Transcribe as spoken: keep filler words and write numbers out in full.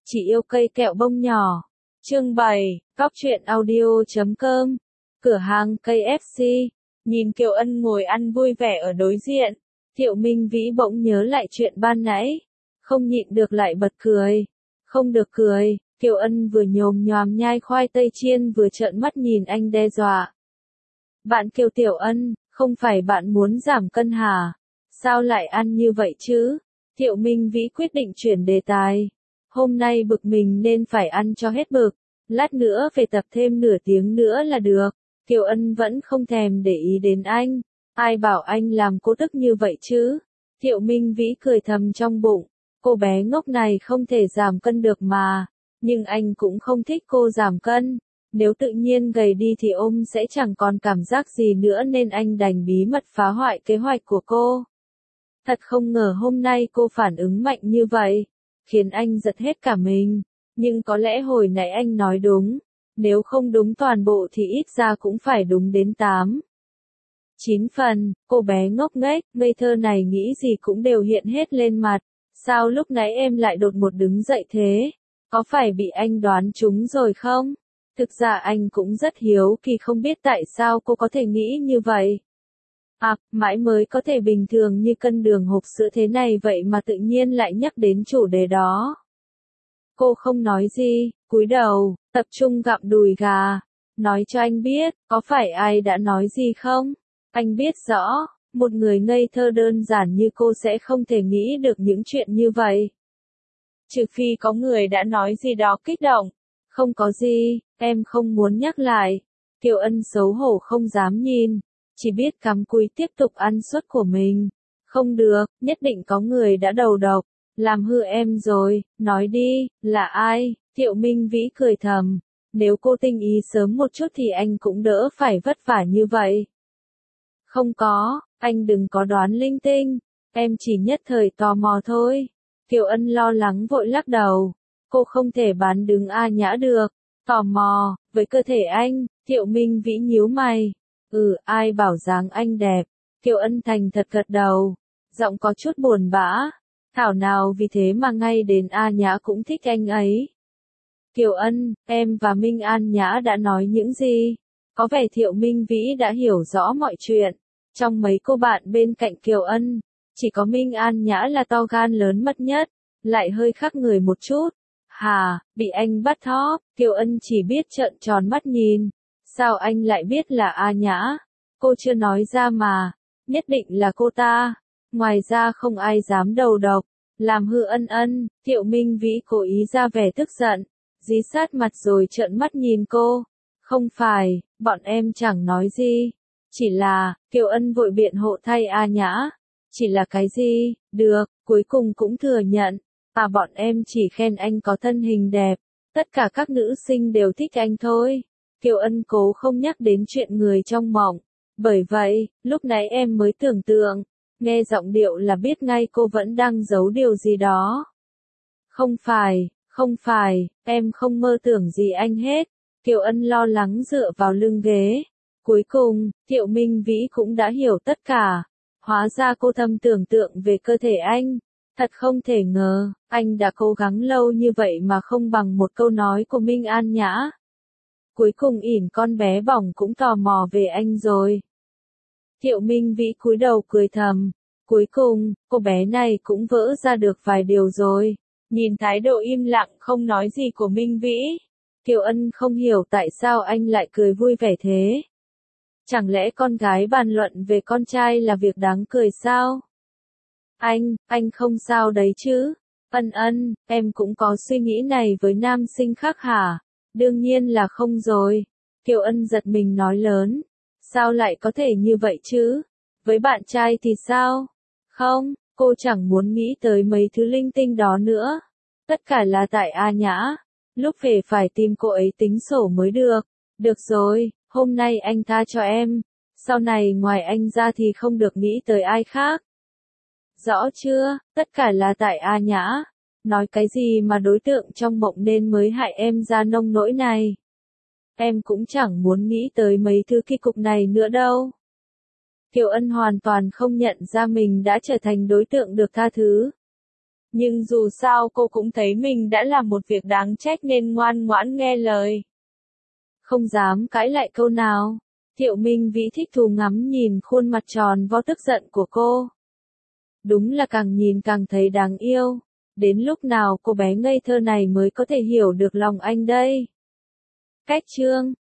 Chị yêu cây kẹo bông nhỏ. Chương bảy, Cóc truyện audio chấm com. Cửa hàng cây ép xê. Nhìn Kiều Ân ngồi ăn vui vẻ ở đối diện, Thiệu Minh Vĩ bỗng nhớ lại chuyện ban nãy, không nhịn được lại bật cười. Không được cười, Kiều Ân vừa nhồm nhoàm nhai khoai tây chiên vừa trợn mắt nhìn anh đe dọa. Bạn Kiều Tiểu Ân, không phải bạn muốn giảm cân hả? Sao lại ăn như vậy chứ? Thiệu Minh Vĩ quyết định chuyển đề tài. Hôm nay bực mình nên phải ăn cho hết bực. Lát nữa về tập thêm nửa tiếng nữa là được. Kiều Ân vẫn không thèm để ý đến anh. Ai bảo anh làm cô tức như vậy chứ? Thiệu Minh Vĩ cười thầm trong bụng. Cô bé ngốc này không thể giảm cân được mà. Nhưng anh cũng không thích cô giảm cân. Nếu tự nhiên gầy đi thì ôm sẽ chẳng còn cảm giác gì nữa nên anh đành bí mật phá hoại kế hoạch của cô. Thật không ngờ hôm nay cô phản ứng mạnh như vậy, khiến anh giật hết cả mình. Nhưng có lẽ hồi nãy anh nói đúng, nếu không đúng toàn bộ thì ít ra cũng phải đúng đến tám. Chín phần, cô bé ngốc nghếch, ngây thơ này nghĩ gì cũng đều hiện hết lên mặt. Sao lúc nãy em lại đột ngột đứng dậy thế? Có phải bị anh đoán trúng rồi không? Thực ra anh cũng rất hiếu kỳ không biết tại sao cô có thể nghĩ như vậy. À, mãi mới có thể bình thường như cân đường hộp sữa thế này vậy mà tự nhiên lại nhắc đến chủ đề đó. Cô không nói gì, cúi đầu, tập trung gặm đùi gà. Nói cho anh biết, có phải ai đã nói gì không? Anh biết rõ, một người ngây thơ đơn giản như cô sẽ không thể nghĩ được những chuyện như vậy. Trừ phi có người đã nói gì đó kích động. Không có gì, em không muốn nhắc lại. Kiều Ân xấu hổ không dám nhìn, chỉ biết cắm cúi tiếp tục ăn suất của mình. Không được, nhất định có người đã đầu độc, làm hư em rồi, nói đi, là ai? Thiệu Minh Vĩ cười thầm, nếu cô tinh ý sớm một chút thì anh cũng đỡ phải vất vả như vậy. Không có, anh đừng có đoán linh tinh, em chỉ nhất thời tò mò thôi. Kiều Ân lo lắng vội lắc đầu, cô không thể bán đứng A Nhã được. Tò mò, với cơ thể anh, Thiệu Minh Vĩ nhíu mày. Ừ, ai bảo dáng anh đẹp. Kiều Ân thành thật gật đầu, giọng có chút buồn bã. Thảo nào vì thế mà ngay đến A Nhã cũng thích anh ấy. Kiều Ân, em và Minh An Nhã đã nói những gì? Có vẻ Thiệu Minh Vĩ đã hiểu rõ mọi chuyện. Trong mấy cô bạn bên cạnh Kiều Ân, chỉ có Minh An Nhã là to gan lớn mật nhất, lại hơi khác người một chút. Hà, bị anh bắt thóp, Kiều Ân chỉ biết trợn tròn mắt nhìn. Sao anh lại biết là A Nhã? Cô chưa nói ra mà, nhất định là cô ta. Ngoài ra không ai dám đầu độc, làm hư Ân Ân. Thiệu Minh Vĩ cố ý ra vẻ tức giận, dí sát mặt rồi trợn mắt nhìn cô. Không phải, bọn em chẳng nói gì. Chỉ là, Kiều Ân vội biện hộ thay A Nhã. Chỉ là cái gì? Được, cuối cùng cũng thừa nhận. À, bọn em chỉ khen anh có thân hình đẹp. Tất cả các nữ sinh đều thích anh thôi. Kiều Ân cố không nhắc đến chuyện người trong mộng. Bởi vậy, lúc nãy em mới tưởng tượng. Nghe giọng điệu là biết ngay cô vẫn đang giấu điều gì đó. Không phải, không phải, em không mơ tưởng gì anh hết. Kiều Ân lo lắng dựa vào lưng ghế. Cuối cùng, Thiệu Minh Vĩ cũng đã hiểu tất cả. Hóa ra cô thầm tưởng tượng về cơ thể anh. Thật không thể ngờ, anh đã cố gắng lâu như vậy mà không bằng một câu nói của Minh An Nhã. Cuối cùng ỉn con bé bỏng cũng tò mò về anh rồi. Thiệu Minh Vĩ cúi đầu cười thầm. Cuối cùng, cô bé này cũng vỡ ra được vài điều rồi. Nhìn thái độ im lặng không nói gì của Minh Vĩ, Kiều Ân không hiểu tại sao anh lại cười vui vẻ thế. Chẳng lẽ con gái bàn luận về con trai là việc đáng cười sao? Anh, anh không sao đấy chứ? Ân Ân, em cũng có suy nghĩ này với nam sinh khác hả? Đương nhiên là không rồi. Kiều Ân giật mình nói lớn. Sao lại có thể như vậy chứ? Với bạn trai thì sao? Không, cô chẳng muốn nghĩ tới mấy thứ linh tinh đó nữa. Tất cả là tại A Nhã. Lúc về phải tìm cô ấy tính sổ mới được. Được rồi, hôm nay anh tha cho em. Sau này ngoài anh ra thì không được nghĩ tới ai khác. Rõ chưa, tất cả là tại A Nhã. Nói cái gì mà đối tượng trong mộng nên mới hại em ra nông nỗi này. Em cũng chẳng muốn nghĩ tới mấy thứ kỳ cục này nữa đâu. Kiều Ân hoàn toàn không nhận ra mình đã trở thành đối tượng được tha thứ. Nhưng dù sao cô cũng thấy mình đã làm một việc đáng trách nên ngoan ngoãn nghe lời. Không dám cãi lại câu nào. Thiệu Minh Vĩ thích thú ngắm nhìn khuôn mặt tròn vo tức giận của cô. Đúng là càng nhìn càng thấy đáng yêu. Đến lúc nào cô bé ngây thơ này mới có thể hiểu được lòng anh đây? Cách chương